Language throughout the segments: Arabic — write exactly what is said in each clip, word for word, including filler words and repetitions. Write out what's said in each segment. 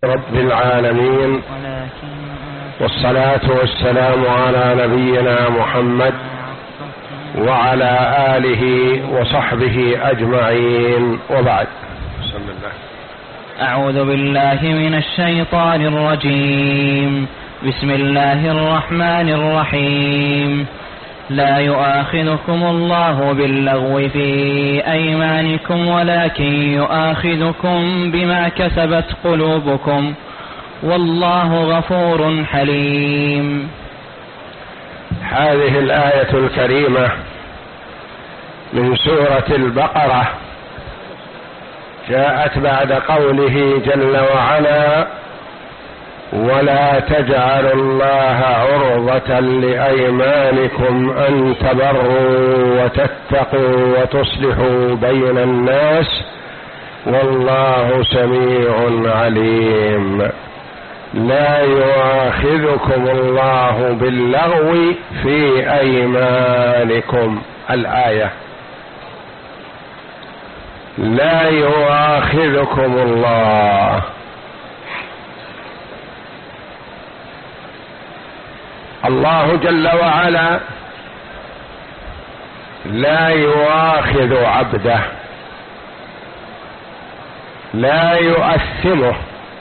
رب العالمين، والصلاة والسلام على نبينا محمد وعلى آله وصحبه أجمعين، وبعد. بسم الله. أعوذ بالله من الشيطان الرجيم. بسم الله الرحمن الرحيم. لا يؤاخذكم الله باللغو في أيمانكم ولكن يؤاخذكم بما كسبت قلوبكم والله غفور حليم. هذه الآية الكريمة من سورة البقرة جاءت بعد قوله جل وعلا: ولا تجعلوا الله عرضة لأيمانكم أن تبروا وتتقوا وتصلحوا بين الناس والله سميع عليم. لا يؤاخذكم الله باللغو في أيمانكم. الآية: لا يؤاخذكم الله. الله جل وعلا لا يؤاخذ عبده، لا يؤثمه،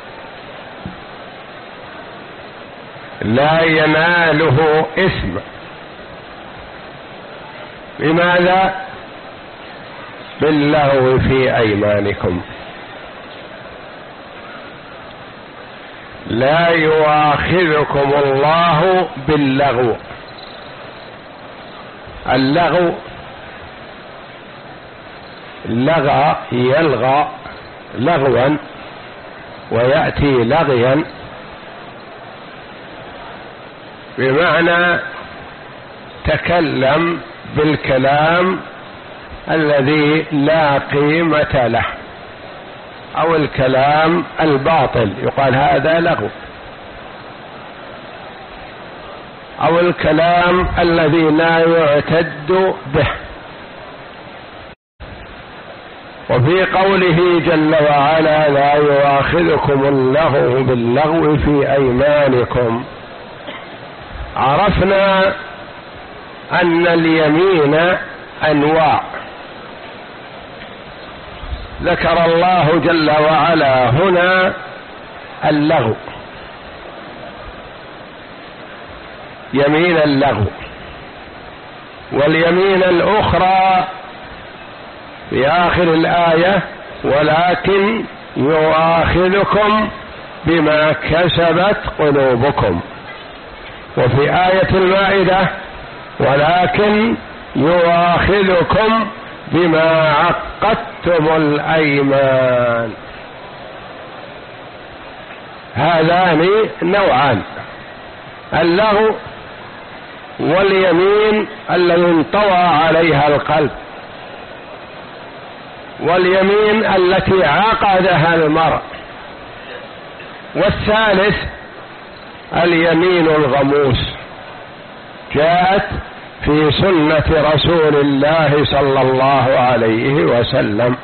لا يناله إثم. لماذا؟ باللغو في أيمانكم. لا يؤاخذكم الله باللغو. اللغو لغى يلغى لغوا ويأتي لغيا، بمعنى تكلم بالكلام الذي لا قيمة له، أو الكلام الباطل يقال هذا لغو، أو الكلام الذي لا يعتد به. وفي قوله جل وعلا: لا يؤاخذكم الله باللغو في أيمانكم، عرفنا أن اليمين أنواع. ذكر الله جل وعلا هنا اللغو، يمين اللغو، واليمين الأخرى في آخر الآية: ولكن يؤاخذكم بما كسبت قلوبكم. وفي آية المائدة: ولكن يؤاخذكم بما عقدتم الأيمان. هذان نوعان: اللغو واليمين الذي انطوى عليها القلب، واليمين التي عقدها المرء، والثالث اليمين الغموس. جاءت في سنة رسول الله صلى الله عليه وسلم: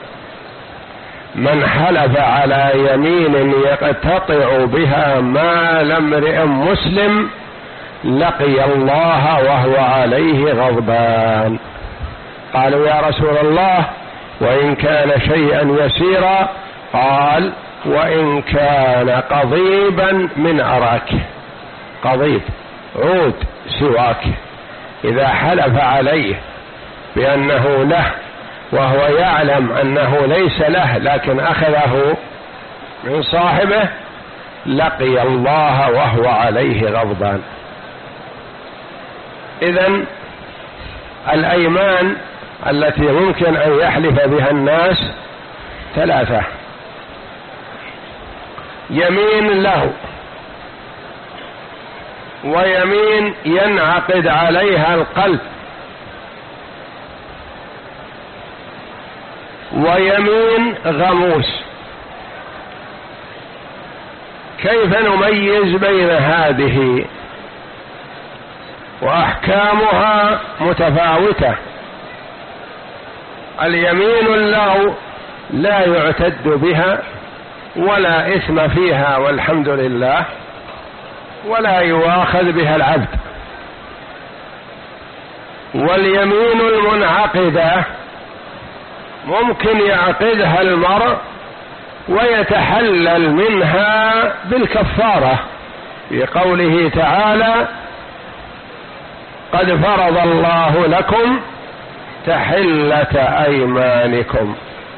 من حلف على يمين يقتطع بها مال امرئ مسلم لقي الله وهو عليه غضبان. قالوا: يا رسول الله، وإن كان شيئا يسيرا؟ قال: وإن كان قضيبا من أراك. قضيب عود سواك، إذا حلف عليه بأنه له وهو يعلم أنه ليس له لكن أخذه من صاحبه لقي الله وهو عليه غضبان. إذن الأيمان التي يمكن أن يحلف بها الناس ثلاثة: يمين له، ويمين ينعقد عليها القلب، ويمين غموس. كيف نميز بين هذه؟ وأحكامها متفاوتة. اليمين اللغو لا يعتد بها ولا إثم فيها والحمد لله، ولا يؤاخذ بها العبد. واليمين المنعقدة ممكن يعقدها المرء ويتحلل منها بالكفارة، في قوله تعالى: قد فرض الله لكم تحلة أيمانكم.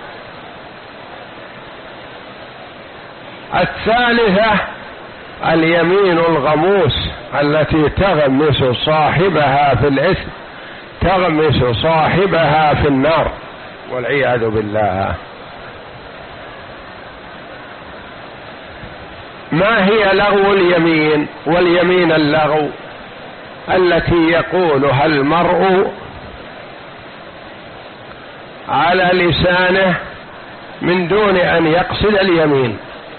الثالثة اليمين الغموس التي تغمس صاحبها في الإثم، تغمس صاحبها في النار والعياذ بالله. ما هي لغو اليمين؟ واليمين اللغو التي يقولها المرء على لسانه من دون أن يقصد اليمين.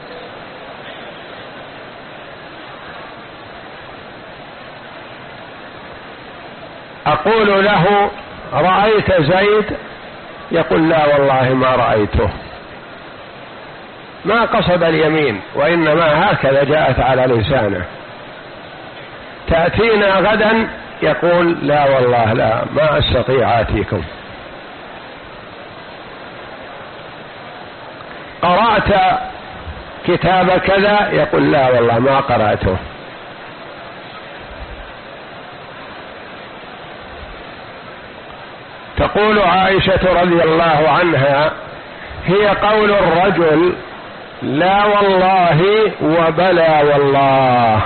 أقول له: رأيت زيد؟ يقول: لا والله ما رأيته، ما قصد اليمين، وإنما هكذا جاءت على لسانه. تأتينا غدا؟ يقول: لا والله لا، ما أستطيع آتيكم. قرأت كتاب كذا؟ يقول: لا والله ما قرأته. تقول عائشة رضي الله عنها: هي قول الرجل لا والله وبلا والله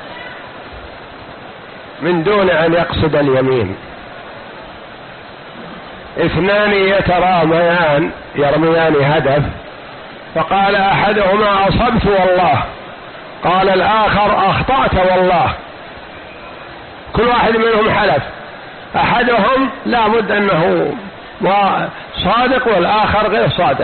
من دون أن يقصد اليمين. اثنان يتراميان يرميان هدف، فقال أحدهما: أصبت والله، قال الآخر: أخطأت والله. كل واحد منهم حلف، أحدهم لا بد أنه صادق والآخر غير صادق.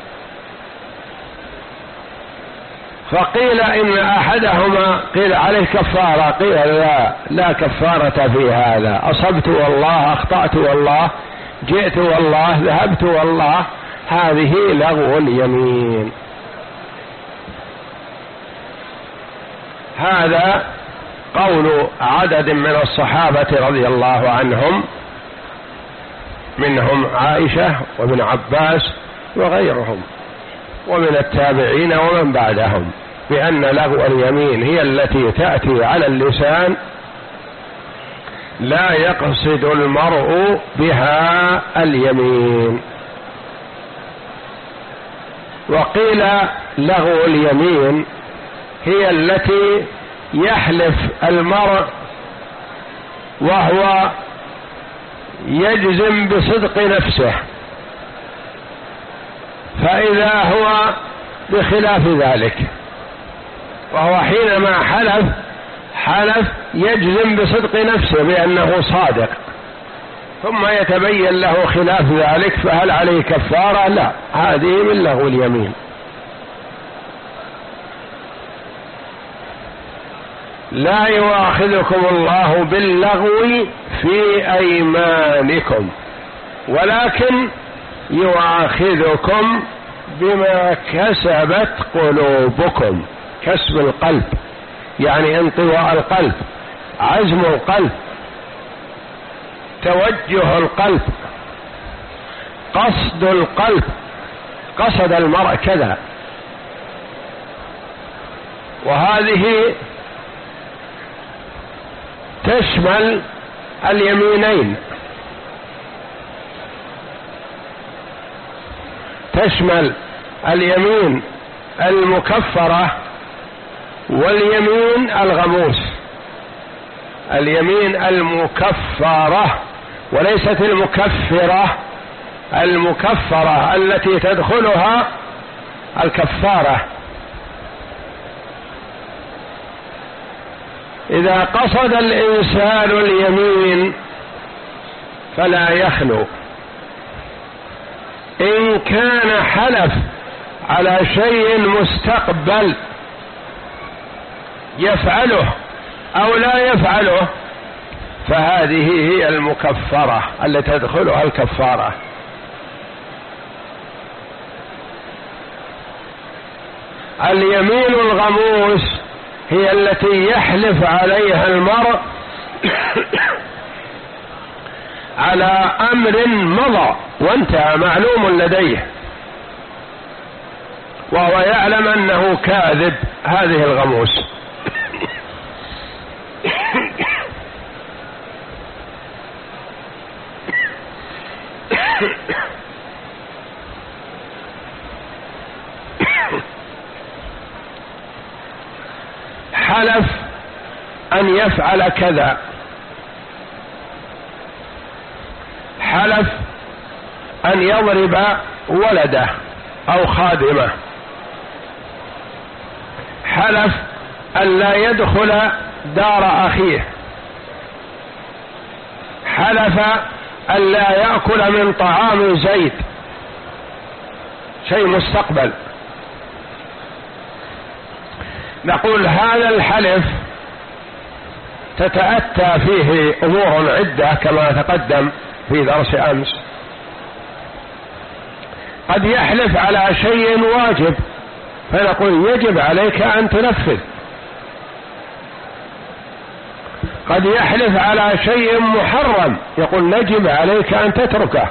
فقيل إن أحدهما قيل عليه كفارة، قيل لا لا كفارة في هذا، أصبت والله، أخطأت والله، جئت والله، ذهبت والله، هذه لغو اليمين. هذا قول عدد من الصحابة رضي الله عنهم، منهم عائشة وابن عباس وغيرهم، ومن التابعين ومن بعدهم، بأن لغو اليمين هي التي تأتي على اللسان لا يقصد المرء بها اليمين. وقيل لغو اليمين هي التي يحلف المرء وهو يجزم بصدق نفسه، فإذا هو بخلاف ذلك، وهو حينما حلف حلف يجزم بصدق نفسه بأنه صادق، ثم يتبين له خلاف ذلك، فهل عليه كفارة؟ لا، هذه من لغو اليمين. لا يؤاخذكم الله باللغو في أيمانكم، ولكن يؤاخذكم بما كسبت قلوبكم. كسب القلب يعني انطواء القلب، عزم القلب، توجه القلب، قصد القلب، قصد المرء كذا. وهذه تشمل اليمينين، تشمل اليمين المكفرة واليمين الغموس. اليمين المكفرة وليست المكفرة، المكفرة التي تدخلها الكفارة. إذا قصد الإنسان اليمين فلا يخلو، إن كان حلف على شيء مستقبل يفعله أو لا يفعله فهذه هي المكفرة التي تدخلها الكفارة. اليمين الغموس هي التي يحلف عليها المرء على أمر مضى وانتهى معلوم لديه وهو يعلم أنه كاذب، هذه الغموس. حلف أن يفعل كذا، حلف أن يضرب ولده أو خادمه، حلف أن لا يدخل دار أخيه، حلف أن لا يأكل من طعام زيد، شيء مستقبل. نقول هذا الحلف تتأتى فيه أمور عدة كما تقدم في درس أمس. قد يحلف على شيء واجب فنقول يجب عليك أن تنفذ، قد يحلف على شيء محرم يقول يجب عليك أن تتركه،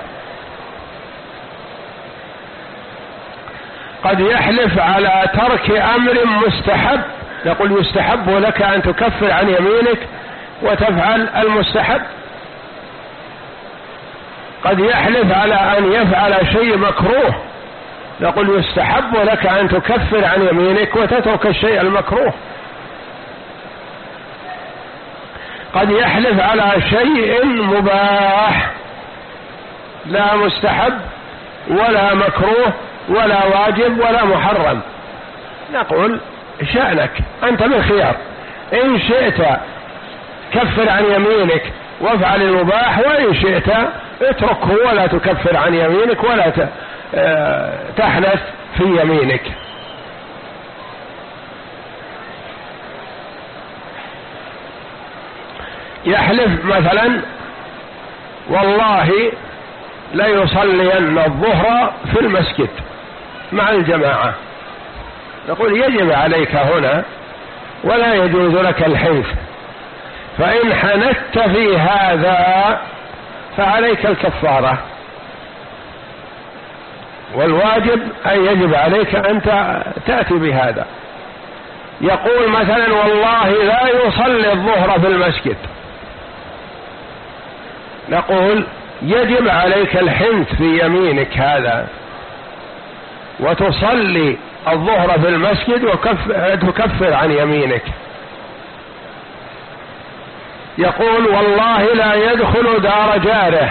قد يحلف على ترك أمر مستحب يقول يستحب لك أن تكفر عن يمينك وتفعل المستحب، قد يحلف على أن يفعل شيء مكروه يقول يستحب لك أن تكفر عن يمينك وتترك الشيء المكروه، قد يحلف على شيء مباح لا مستحب ولا مكروه ولا واجب ولا محرم، نقول شأنك أنت بالخيار، إن شئت كفر عن يمينك وافعل المباح، وإن شئت اتركه ولا تكفر عن يمينك ولا تحنث في يمينك. يحلف مثلا والله ليصلين الظهر في المسجد مع الجماعة، نقول يجب عليك هنا ولا يجوز لك الحنث، فإن حنثت في هذا فعليك الكفارة، والواجب أن يجب عليك أن تأتي بهذا. يقول مثلا والله لا يصلي الظهر في المسجد، نقول يجب عليك الحنث في يمينك هذا وتصلي الظهر في المسجد وتكفر عن يمينك. يقول والله لا يدخل دار جاره،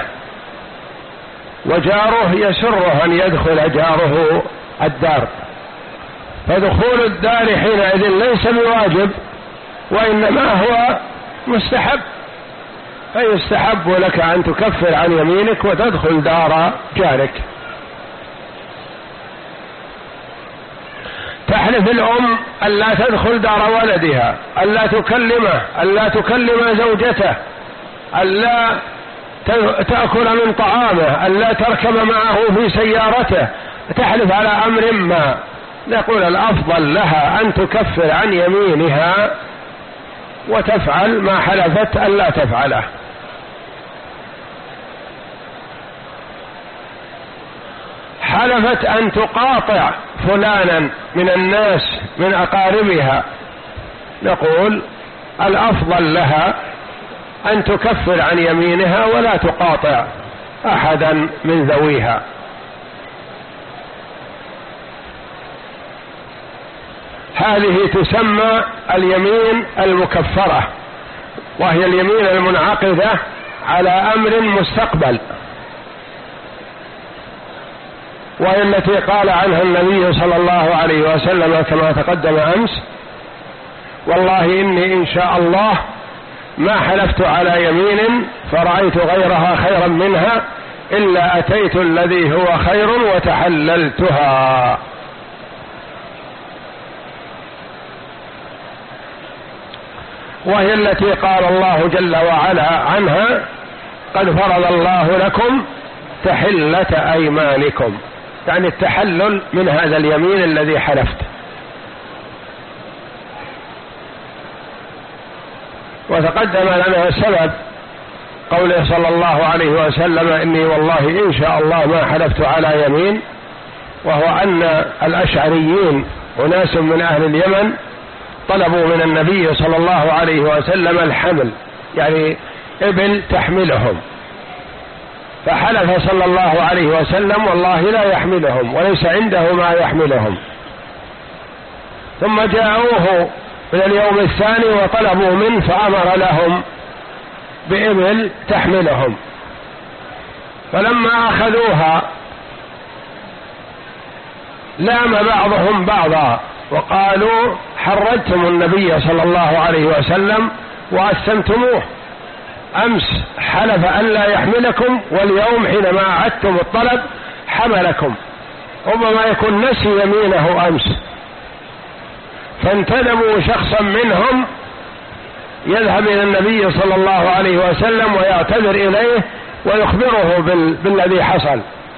وجاره يسره أن يدخل جاره الدار، فدخول الدار حينئذ ليس بواجب وإنما هو مستحب، فيستحب لك أن تكفر عن يمينك وتدخل دار جارك. تحلف الأم ألا تدخل دار ولدها، ألا تكلمه، ألا تكلم زوجته، ألا تأكل من طعامه، ألا تركب معه في سيارته، تحلف على أمر ما، نقول الأفضل لها أن تكفر عن يمينها وتفعل ما حلفت ألا تفعله. حلفت أن تقاطع فلانا من الناس من أقاربها، نقول الأفضل لها أن تكفر عن يمينها ولا تقاطع أحدا من ذويها. هذه تسمى اليمين المكفرة، وهي اليمين المنعقدة على أمر مستقبل، وهي التي قال عنها النبي صلى الله عليه وسلم كما تقدم أمس: والله إني إن شاء الله ما حلفت على يمين فرأيت غيرها خيرا منها إلا أتيت الذي هو خير وتحللتها. وهي التي قال الله جل وعلا عنها: قد فرض الله لكم تحلة أيمانكم، يعني التحلل من هذا اليمين الذي حلفت. وتقدم لنا السبب قوله صلى الله عليه وسلم إني والله إن شاء الله ما حلفت على يمين، وهو أن الأشعريين أناس من أهل اليمن طلبوا من النبي صلى الله عليه وسلم الحمل، يعني إبل تحملهم، فحلف صلى الله عليه وسلم والله لا يحملهم وليس عنده ما يحملهم. ثم جاءوه من اليوم الثاني وطلبوا منه فأمر لهم بإبل تحملهم، فلما أخذوها لام بعضهم بعضا وقالوا حرجتم النبي صلى الله عليه وسلم وأثمتموه، أمس حلف أن لا يحملكم واليوم حينما أعدتم الطلب حملكم، ربما يكون نسي يمينه أمس. فانتدبوا شخصا منهم يذهب إلى النبي صلى الله عليه وسلم ويعتذر إليه ويخبره بال... بالذي حصل،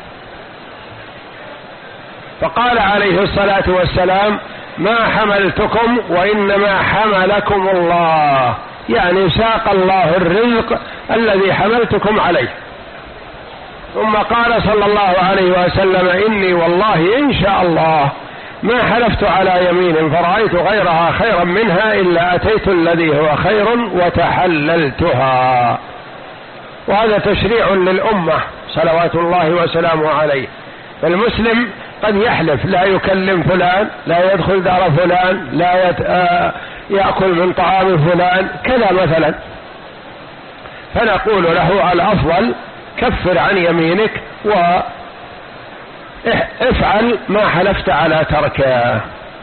فقال عليه الصلاة والسلام ما حملتكم وإنما حملكم الله، يعني ساق الله الرزق الذي حملتكم عليه. ثم قال صلى الله عليه وسلم إني والله إن شاء الله ما حلفت على يمين فرأيت غيرها خيرا منها إلا أتيت الذي هو خير وتحللتها. وهذا تشريع للأمة صلوات الله وسلامه عليه. فالمسلم قد يحلف لا يكلم فلان، لا يدخل دار فلان، لا يت... آ... يأكل من طعام فلان كذا مثلا، فنقول له الأفضل كفر عن يمينك وافعل ما حلفت على تركه.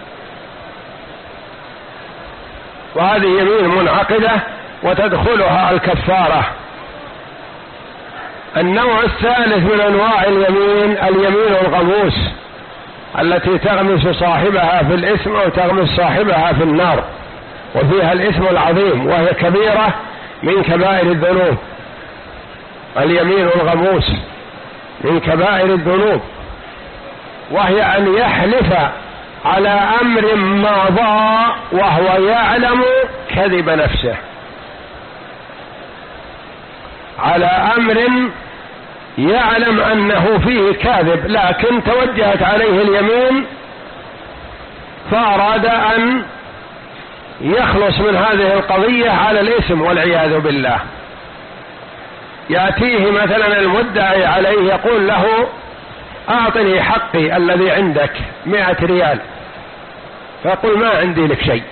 وهذه يمين منعقدة وتدخلها الكفارة. النوع الثالث من أنواع اليمين اليمين الغموس التي تغمس صاحبها في الإثم أو تغمس صاحبها في النار، وفيها الإثم العظيم وهي كبيرة من كبائر الذنوب. اليمين الغموس من كبائر الذنوب، وهي أن يحلف على أمر مضى وهو يعلم كذب نفسه، على أمر يعلم أنه فيه كاذب لكن توجهت عليه اليمين فأراد أن يخلص من هذه القضية على الإثم والعياذ بالله. يأتيه مثلا المدعي عليه يقول له أعطني حقي الذي عندك مئة ريال، فيقول ما عندي لك شيء،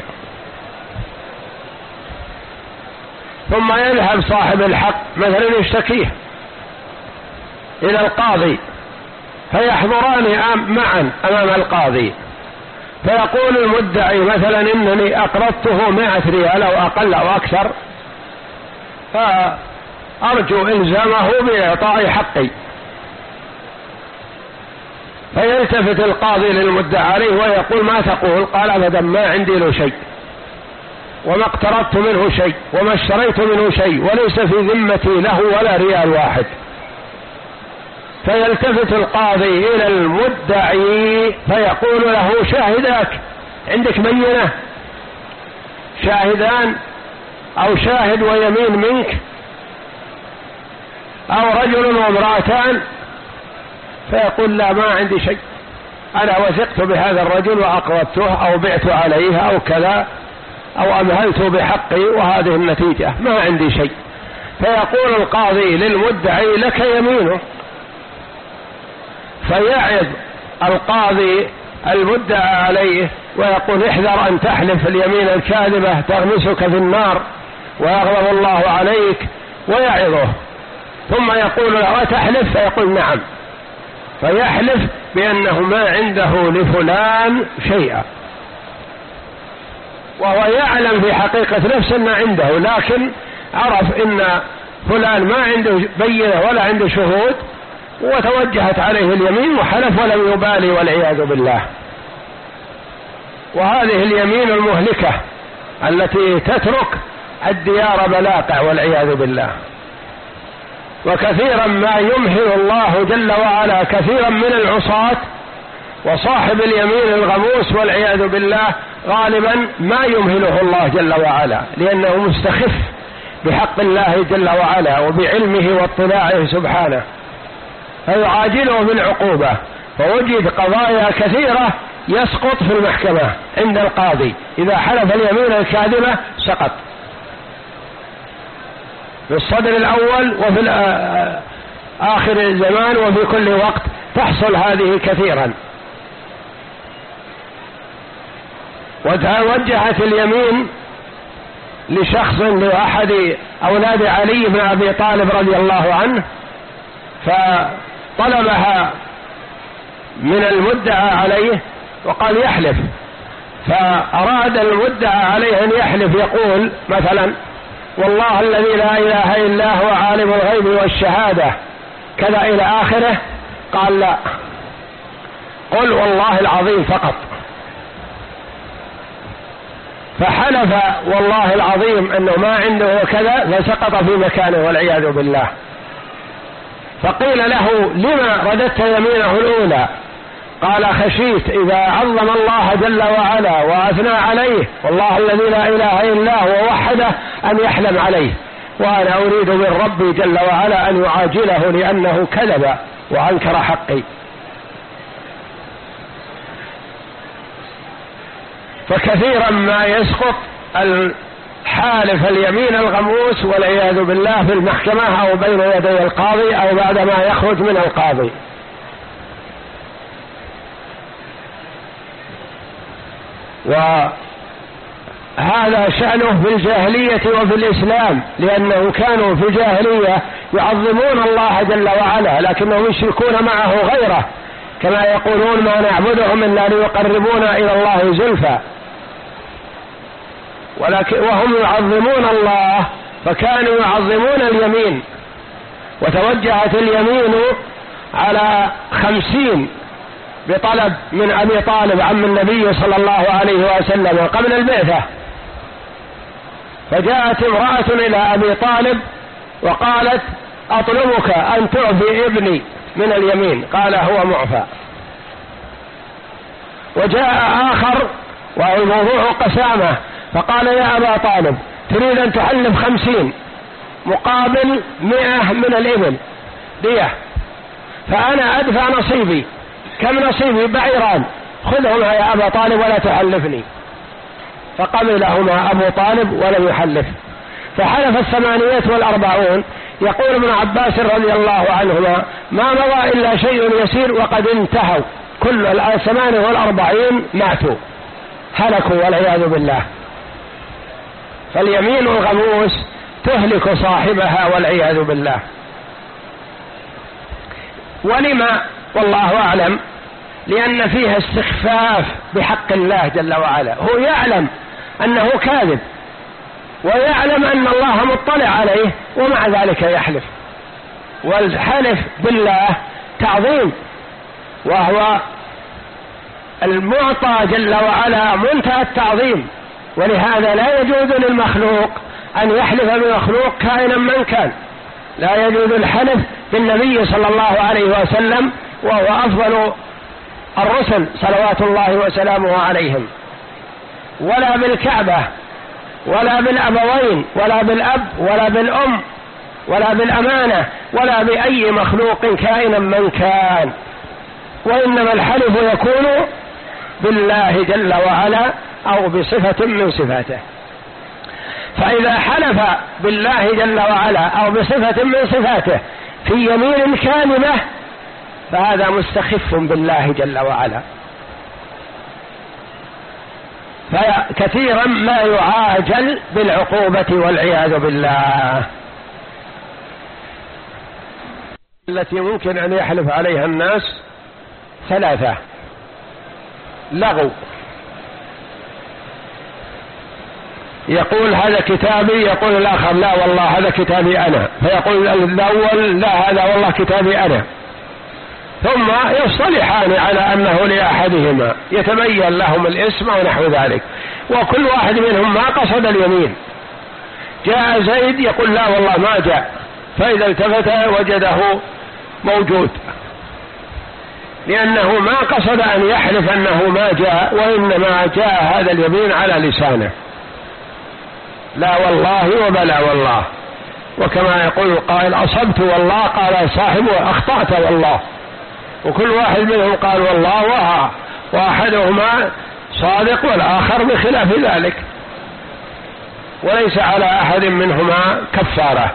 ثم يذهب صاحب الحق مثلا يشتكيه إلى القاضي فيحضران معا أمام القاضي، فيقول المدعي مثلا إنني أقرضته مئة ريال أو أقل أو أكثر، فأرجو إلزامه بإعطاء حقي. فيلتفت القاضي للمدعى عليه ويقول ما تقول؟ قال أبدا ما عندي له شيء وما اقترضت منه شيء وما اشتريت منه شيء وليس في ذمتي له ولا ريال واحد. فيلتفت القاضي إلى المدعي فيقول له شاهداك عندك بينة، شاهدان أو شاهد ويمين منك أو رجل وامرأتان؟ فيقول لا ما عندي شيء، أنا وثقت بهذا الرجل وأقرضته أو بعت عليه أو كذا أو أمهلت بحقي وهذه النتيجة ما عندي شيء. فيقول القاضي للمدعي لك يمينه، فيعظ القاضي المدعى عليه ويقول احذر أن تحلف اليمين الكاذبة تغمسك في النار ويغضب الله عليك ويعظه. ثم يقول له أتحلف؟ فيقول نعم، فيحلف بأنه ما عنده لفلان شيئا، وهو يعلم في حقيقة نفسه أن عنده، لكن عرف أن فلان ما عنده بينة ولا عنده شهود وتوجهت عليه اليمين وحلف ولم يبالي والعياذ بالله. وهذه اليمين المهلكة التي تترك الديار بلاقع والعياذ بالله. وكثيرا ما يمهل الله جل وعلا كثيرا من العصاة وصاحب اليمين الغموس والعياذ بالله غالبا ما يمهله الله جل وعلا، لأنه مستخف بحق الله جل وعلا وبعلمه واطلاعه سبحانه، فيعاجله بالعقوبة. فوجد قضايا كثيرة يسقط في المحكمة عند القاضي، إذا حلف اليمين الكاذبة سقط في الصدر الأول وفي آخر الزمان وفي كل وقت تحصل هذه كثيرا. وتوجهت اليمين لشخص لأحد أولاد علي بن أبي طالب رضي الله عنه، فطلبها من المدعى عليه وقال يحلف، فأراد المدعى عليه أن يحلف يقول مثلا والله الذي لا إله إلا هو عالم الغيب والشهادة كذا إلى آخره، قال لا، قل والله العظيم فقط. فحلف والله العظيم أنه ما عنده كذا، فسقط في مكانه والعياذ بالله. فقيل له لما رددت يمينه الأولى؟ قال خشيت إذا عظم الله جل وعلا وأثنى عليه والله الذي لا إله إلا هو وحده أن يحلم عليه، وأنا أريد من ربي جل وعلا أن يعاجله لأنه كذب وأنكر حقي. فكثيرا ما يسقط الحالف اليمين الغموس والعياذ بالله في المحكمة أو بين يدي القاضي أو بعدما يخرج من القاضي. وهذا شأنه في الجاهلية وفي الإسلام، لأنه كانوا في الجاهلية يعظمون الله جل وعلا لكنهم يشركون معه غيره، كما يقولون ما نعبدهم إلا ليقربونا إلى الله زلفى، ولكن وهم يعظمون الله فكانوا يعظمون اليمين. وتوجهت اليمين على خمسين بطلب من أبي طالب عم النبي صلى الله عليه وسلم قبل البعثة، فجاءت امرأة إلى أبي طالب وقالت أطلبك أن تعفي ابني من اليمين، قال هو معفى. وجاء آخر والموضوع قسامة فقال يا أبا طالب تريد أن تحلف خمسين مقابل مئة من الإبل دية، فأنا أدفع نصيبي، كم نصيبي؟ بعيران، خذهما يا أبا طالب ولا تحلفني. فقبلهما أبو طالب ولم يحلف، فحلف الثمانية والأربعون. يقول ابن عباس رضي الله عنهما ما مضى إلا شيء يسير وقد انتهوا، كل الثمانية والأربعين ماتوا هلكوا والعياذ بالله. فاليمين الغموس تهلك صاحبها والعياذ بالله. ولما؟ والله أعلم، لأن فيها استخفاف بحق الله جل وعلا، هو يعلم أنه كاذب ويعلم أن الله مطلع عليه ومع ذلك يحلف. والحلف بالله تعظيم، وهو المعطى جل وعلا منتهى التعظيم، ولهذا لا يجوز للمخلوق أن يحلف بمخلوق كائنا من كان. لا يجوز الحلف بالنبي صلى الله عليه وسلم وهو أفضل الرسل صلوات الله وسلامه عليهم، ولا بالكعبة ولا بالأبوين ولا بالأب ولا بالأم ولا بالأمانة ولا بأي مخلوق كائنا من كان، وإنما الحلف يكون بالله جل وعلا أو بصفة من صفاته. فإذا حلف بالله جل وعلا أو بصفة من صفاته في يمين كاذبة فهذا مستخف بالله جل وعلا. فكثيرا ما يعاجل بالعقوبة والعياذ بالله. التي ممكن أن يحلف عليها الناس ثلاثة: لغو، يقول هذا كتابي، يقول الآخر لا والله هذا كتابي أنا، فيقول الأول لا هذا والله كتابي أنا، ثم يصطلحان على أنه لأحدهما، يتبين لهم الاسم ونحو ذلك، وكل واحد منهم ما قصد اليمين. جاء زيد يقول لا والله ما جاء، فإذا التفت وجده موجود. لأنه ما قصد أن يحلف أنه ما جاء، وإنما جاء هذا اليمين على لسانه، لا والله وبلا والله. وكما يقول القائل أصبت والله، قال صاحبه أخطأت والله، وكل واحد منهم قال والله، وأحدهما صادق والآخر بخلاف ذلك، وليس على أحد منهما كفارة.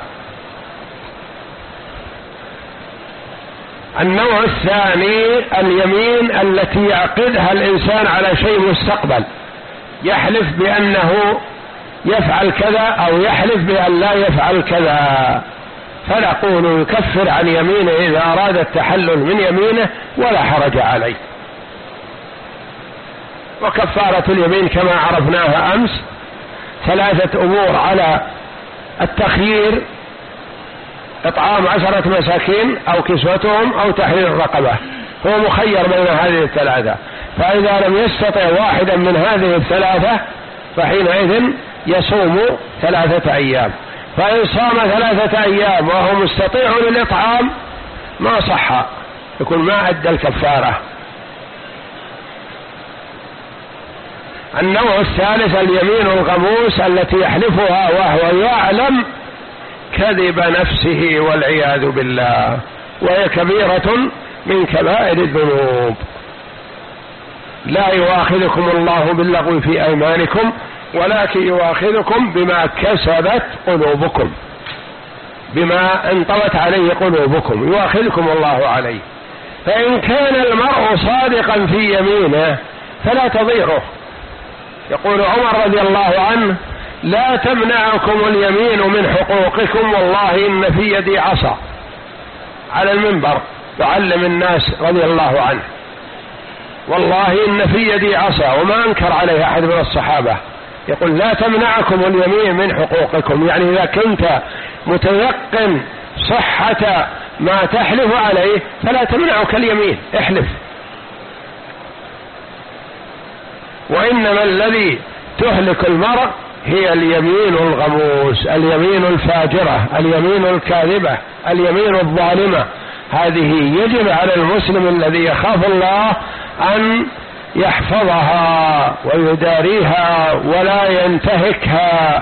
النوع الثاني اليمين التي يعقدها الإنسان على شيء مستقبل، يحلف بأنه يفعل كذا أو يحلف بأن لا يفعل كذا، فنقول يكفر عن يمينه إذا أراد التحلل من يمينه ولا حرج عليه. وكفارة اليمين كما عرفناها أمس ثلاثة أمور على التخيير: إطعام عشرة مساكين أو كسوتهم أو تحرير الرقبة، هو مخير بين هذه الثلاثة، فإذا لم يستطع واحدا من هذه الثلاثة فحينئذ يصوم ثلاثة أيام. فإن صام ثلاثة أيام وهو مستطيع للإطعام ما صح، يكون ما أدى الكفارة. النوع الثالث اليمين الغموس التي يحلفها وهو يعلم كذب نفسه والعياذ بالله، وهي كبيرة من كبائر الذنوب. لا يؤاخذكم الله باللغو في أيمانكم ولكن يؤاخذكم بما كسبت قلوبكم، بما انطوت عليه قلوبكم يؤاخذكم الله عليه. فإن كان المرء صادقا في يمينه فلا تضيره. يقول عمر رضي الله عنه: لا تمنعكم اليمين من حقوقكم، والله إن في يدي عصا، على المنبر يعلم الناس رضي الله عنه، والله إن في يدي عصا، وما أنكر عليه أحد من الصحابة. يقول: لا تمنعكم اليمين من حقوقكم، يعني إذا كنت متيقن صحة ما تحلف عليه فلا تمنعك اليمين، احلف. وإنما الذي تهلك المرء هي اليمين الغموس، اليمين الفاجرة، اليمين الكاذبة، اليمين الظالمة. هذه يجب على المسلم الذي يخاف الله أن يحفظها ويداريها ولا ينتهكها.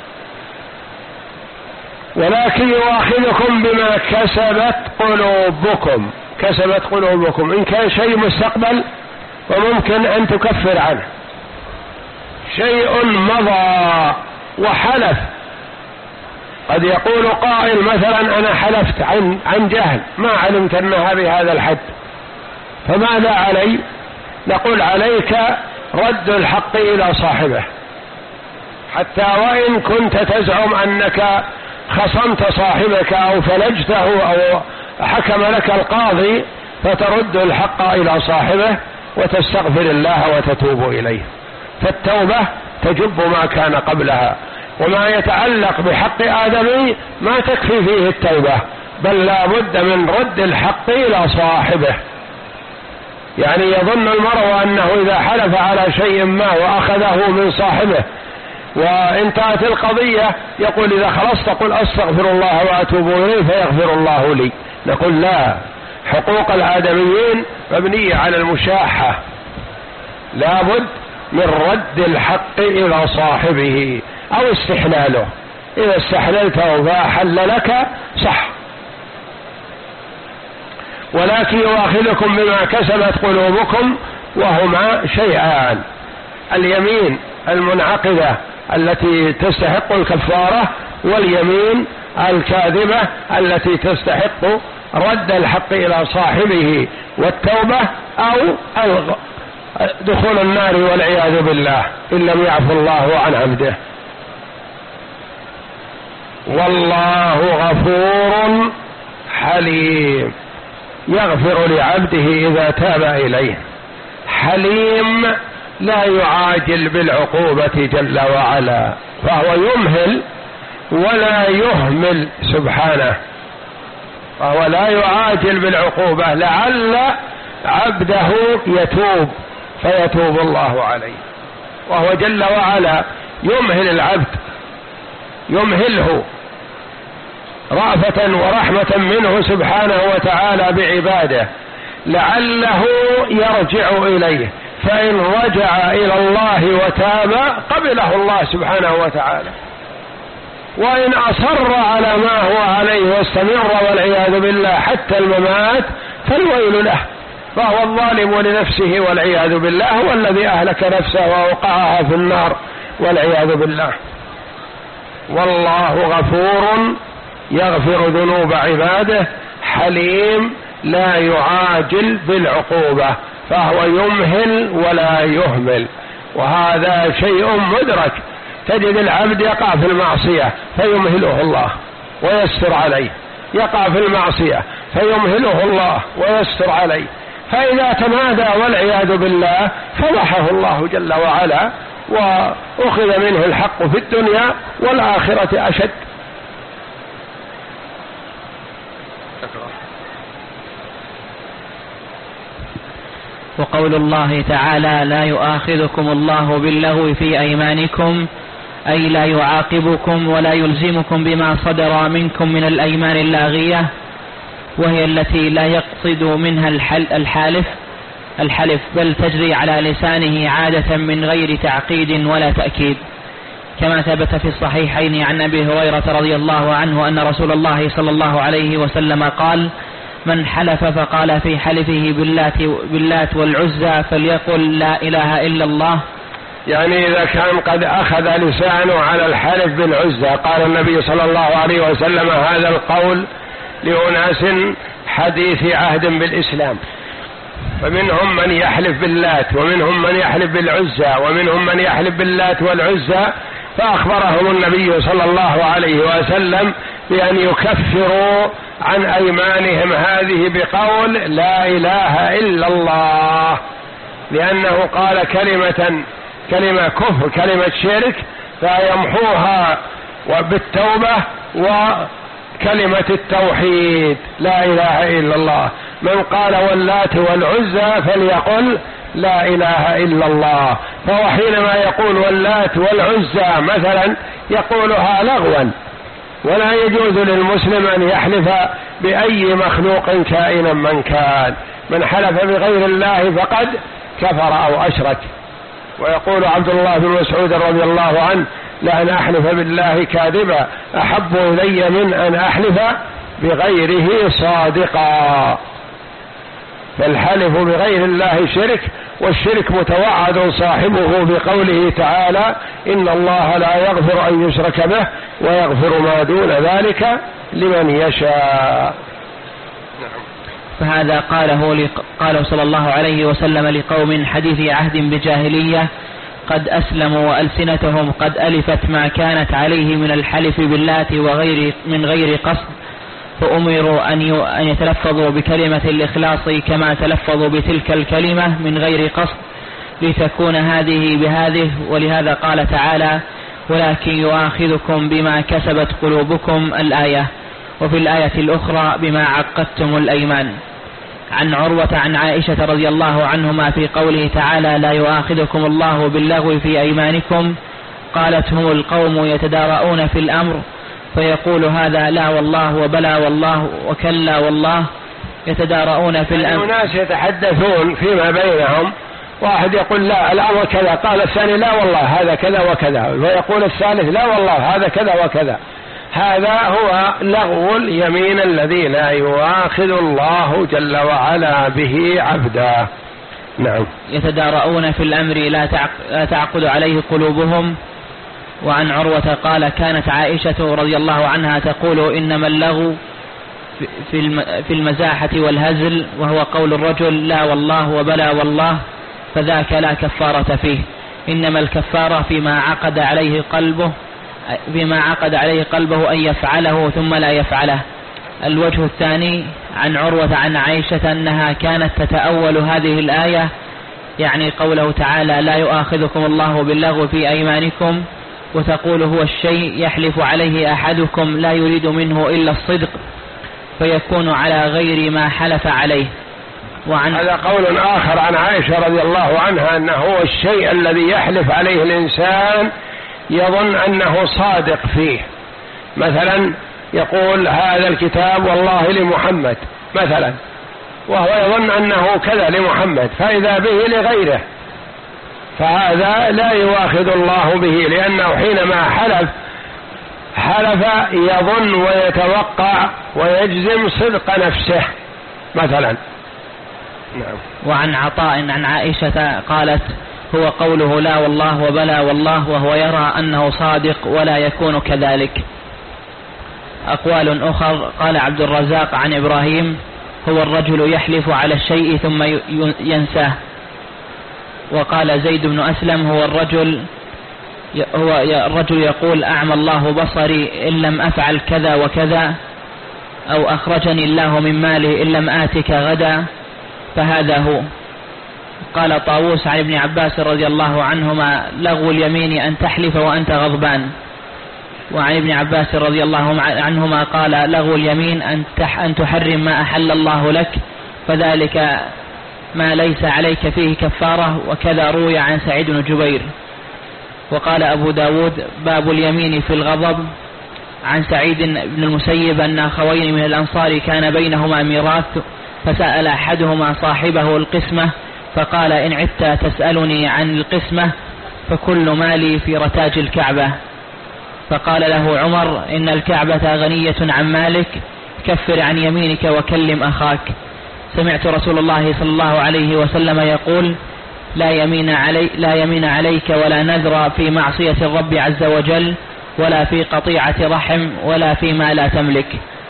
ولكن يؤاخذكم بما كسبت قلوبكم، كسبت قلوبكم إن كان شيء مستقبل وممكن أن تكفر عنه، شيء مضى وحلف. قد يقول قائل مثلا: أنا حلفت عن عن جهل، ما علمت أنها بهذا الحد، فماذا علي؟ نقول: عليك رد الحق إلى صاحبه، حتى وإن كنت تزعم أنك خصمت صاحبك أو فلجته أو حكم لك القاضي، فترد الحق إلى صاحبه وتستغفر الله وتتوب إليه. فالتوبة تجب ما كان قبلها. وما يتعلق بحق آدمي ما تكفي فيه التوبة، بل لا بد من رد الحق إلى صاحبه. يعني يظن المرء أنه إذا حلف على شيء ما وأخذه من صاحبه وانتهت القضية يقول: إذا خلصت قل أستغفر الله وأتوب إليه فيغفر الله لي. نقول: لا، حقوق الآدميين مبنية على المشاحة، لا بد من رد الحق إلى صاحبه أو استحلاله. إذا استحللته فأحل لك صح. ولكن يؤاخذكم بما كسبت قلوبكم، وهما شيئان: اليمين المنعقدة التي تستحق الكفارة، واليمين الكاذبة التي تستحق رد الحق إلى صاحبه والتوبة أو دخول النار والعياذ بالله إن لم يعفو الله عن عبده. والله غفور حليم، يغفر لعبده إذا تاب إليه. حليم لا يعاجل بالعقوبة جل وعلا، فهو يمهل ولا يهمل سبحانه، فهو لا يعاجل بالعقوبة لعل عبده يتوب فيتوب الله عليه. وهو جل وعلا يمهل العبد، يمهله رأفة ورحمة منه سبحانه وتعالى بعباده، لعله يرجع إليه، فإن رجع إلى الله وتاب قبله الله سبحانه وتعالى، وإن أصر على ما هو عليه واستمر والعياذ بالله حتى الممات فالويل له، فهو الظالم لنفسه والعياذ بالله، هو الذي أهلك نفسه وأوقعها في النار والعياذ بالله. والله غفور يغفر ذنوب عباده، حليم لا يعاجل بالعقوبة، فهو يمهل ولا يهمل، وهذا شيء مدرك. تجد العبد يقع في المعصية فيمهله الله ويستر عليه، يقع في المعصية فيمهله الله ويستر عليه، فإذا تمادى والعياذ بالله فضحه الله جل وعلا وأخذ منه الحق في الدنيا والآخرة أشد. وقول الله تعالى: لا يؤاخذكم الله باللغو في أيمانكم، أي لا يعاقبكم ولا يلزمكم بما صدر منكم من الأيمان اللاغية، وهي التي لا يقصد منها الحالف الحلف بل تجري على لسانه عادة من غير تعقيد ولا تأكيد، كما ثبت في الصحيحين عن أبي هريرة رضي الله عنه أن رسول الله صلى الله عليه وسلم قال: من حلف فقال في حلفه باللات, باللات والعزى فليقل لا إله إلا الله. يعني إذا كان قد أخذ لسانه على الحلف بالعزى، قال النبي صلى الله عليه وسلم هذا القول لأناس حديث عهد بالإسلام، فمنهم من يحلف باللات ومنهم من يحلف بالعزى ومنهم من يحلف باللات والعزى، فأخبرهم النبي صلى الله عليه وسلم بأن يكفروا عن أيمانهم هذه بقول لا إله إلا الله، لأنه قال كلمة كلمة كفر، كلمة شرك، فيمحوها بالتوبة وكلمة التوحيد لا إله إلا الله. من قال واللات والعزى فليقل لا إله إلا الله، فهو حينما يقول واللات والعزى مثلا يقولها لغوا، ولا يجوز للمسلم أن يحلف بأي مخلوق كائنا من كان. من حلف بغير الله فقد كفر أو أشرك. ويقول عبد الله بن مسعود رضي الله عنه: لأن أحلف بالله كاذبا أحب إلي من أن أحلف بغيره صادقا. فالحلف بغير الله شرك، والشرك متوعد صاحبه بقوله تعالى: إن الله لا يغفر أن يشرك به ويغفر ما دون ذلك لمن يشاء. فهذا قاله, قاله صلى الله عليه وسلم لقوم حديث عهد بجاهلية قد أسلموا وألسنتهم قد ألفت ما كانت عليه من الحلف باللات وغير من غير قصد، فأمروا أن يتلفظوا بكلمة الإخلاص كما تلفظوا بتلك الكلمة من غير قصد لتكون هذه بهذه. ولهذا قال تعالى: ولكن يؤاخذكم بما كسبت قلوبكم الآية، وفي الآية الأخرى بما عقدتم الأيمان. عن عروة عن عائشة رضي الله عنهما في قوله تعالى: لا يؤاخذكم الله باللغو في أيمانكم، قالت: هم القوم يتدارؤون في الأمر فيقول هذا لا والله وبلا والله وكلا والله، يتدارؤون في الأمر. الناس يتحدثون فيما بينهم، واحد يقول لا الأمر كذا، قال الثاني لا والله هذا كذا وكذا، ويقول الثالث لا والله هذا كذا وكذا. هذا هو لغو اليمين الذي لا يؤاخذ الله جل وعلا به عبدا. نعم. يتدارؤون في الأمر لا تعقد عليه قلوبهم. وعن عروة قال: كانت عائشة رضي الله عنها تقول: إنما اللغو في المزاحة والهزل، وهو قول الرجل لا والله وبلا والله، فذاك لا كفارة فيه، إنما الكفارة فيما عقد عليه قلبه بما عقد عليه قلبه أن يفعله ثم لا يفعله. الوجه الثاني عن عروة عن عائشة أنها كانت تتأول هذه الآية، يعني قوله تعالى: لا يؤاخذكم الله باللغو في أيمانكم، وتقول: هو الشيء يحلف عليه أحدكم لا يريد منه إلا الصدق فيكون على غير ما حلف عليه. وعن هذا قول آخر عن عائشة رضي الله عنها أنه هو الشيء الذي يحلف عليه الإنسان يظن أنه صادق فيه. مثلا يقول: هذا الكتاب والله لمحمد مثلا، وهو يظن أنه كذا لمحمد فإذا به لغيره، فهذا لا يؤاخذ الله به، لأنه حينما حلف حلف يظن ويتوقع ويجزم صدق نفسه مثلا. نعم. وعن عطاء عن عائشة قالت: هو قوله لا والله وبلا والله، وهو يرى أنه صادق ولا يكون كذلك. أقوال أخر: قال عبد الرزاق عن إبراهيم: هو الرجل يحلف على الشيء ثم ينساه. وقال زيد بن أسلم: هو الرجل هو الرجل يقول أعمى الله بصري إن لم أفعل كذا وكذا، أو أخرجني الله من ماله إن لم آتك غدا، فهذا هو. قال طاووس عن ابن عباس رضي الله عنهما: لغو اليمين أن تحلف وأنت غضبان. وعن ابن عباس رضي الله عنهما قال: لغو اليمين أن تحرم ما أحل الله لك، فذلك ما ليس عليك فيه كفارة. وكذا روي عن سعيد بن جبير. وقال أبو داود: باب اليمين في الغضب. عن سعيد بن المسيب أن أخوين من الأنصار كان بينهما ميراث، فسأل أحدهما صاحبه القسمة فقال: إن عدت تسألني عن القسمة فكل مالي في رتاج الكعبة. فقال له عمر: إن الكعبة غنية عن مالك، كفر عن يمينك وكلم أخاك. سمعت رسول الله صلى الله عليه وسلم يقول: لا يمين, علي لا يمين عليك ولا نذر في معصية الرب عز وجل، ولا في قطيعة رحم، ولا فيما لا تملك.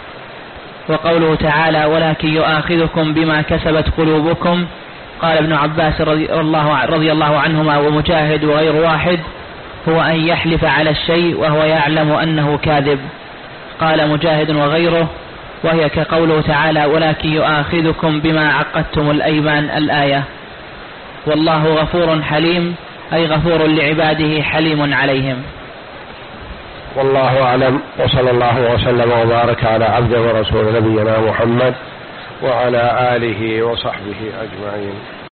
وقوله تعالى: ولكن يؤاخذكم بما كسبت قلوبكم. قال ابن عباس رضي الله, رضي الله عنهما ومجاهد وغير واحد: هو أن يحلف على الشيء وهو يعلم أنه كاذب. قال مجاهد وغيره: وهي كقوله تعالى: ولكن يؤاخذكم بما عقدتم الأيمان، الآية. والله غفور حليم، أي غفور لعباده حليم عليهم. والله أعلم، وصلى الله وسلم وبارك على عبده ورسول نبينا محمد وعلى آله وصحبه أجمعين.